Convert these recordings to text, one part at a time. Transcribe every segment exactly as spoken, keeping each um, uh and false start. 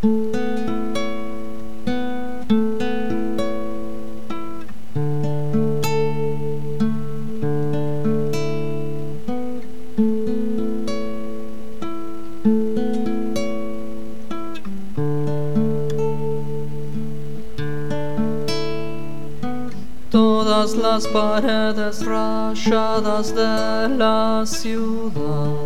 Todas las paredes rayadas de la ciudad,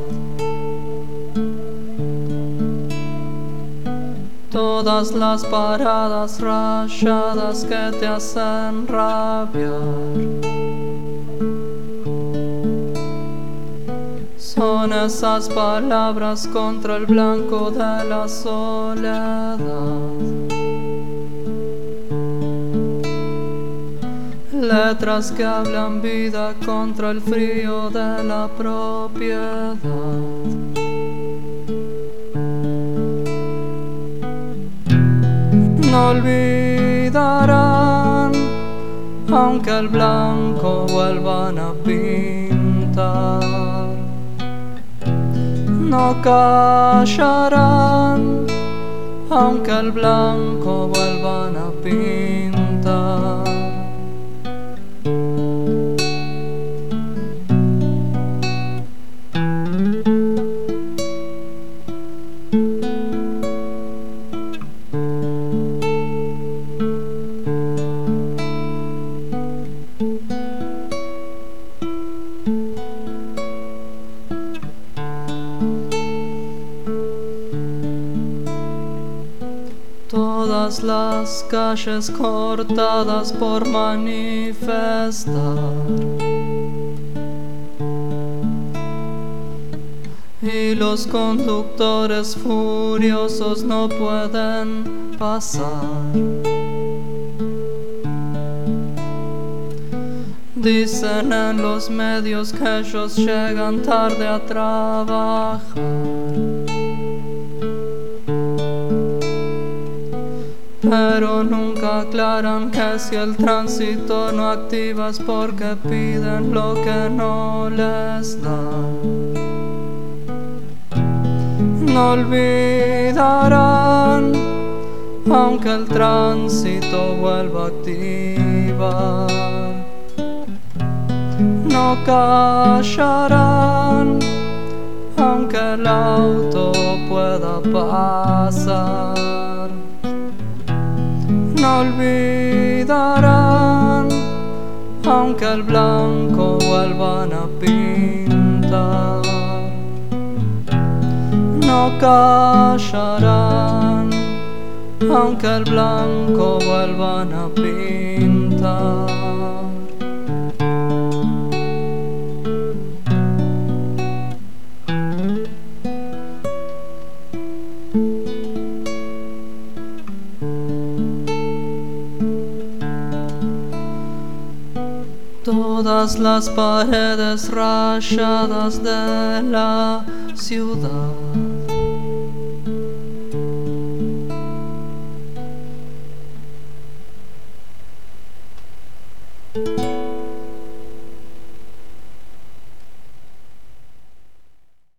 todas las paradas rayadas que te hacen rabiar, son esas palabras contra el blanco de la soledad. Letras que hablan vida contra el frío de la propiedad. No olvidarán, aunque el blanco vuelvan a pintar. No callarán, aunque el blanco vuelvan a pintar. Todas las calles cortadas por manifestar, y los conductores furiosos no pueden pasar. Dicen en los medios que ellos llegan tarde a trabajar, pero nunca aclaran que si el tránsito no activa es porque piden lo que no les dan. No olvidarán, aunque el tránsito vuelva a activar. No callarán, aunque el auto pueda pasar. No olvidarán, aunque el blanco vuelvan a pintar. No callarán, aunque el blanco vuelvan a pintar. Todas las paredes rayadas de la ciudad,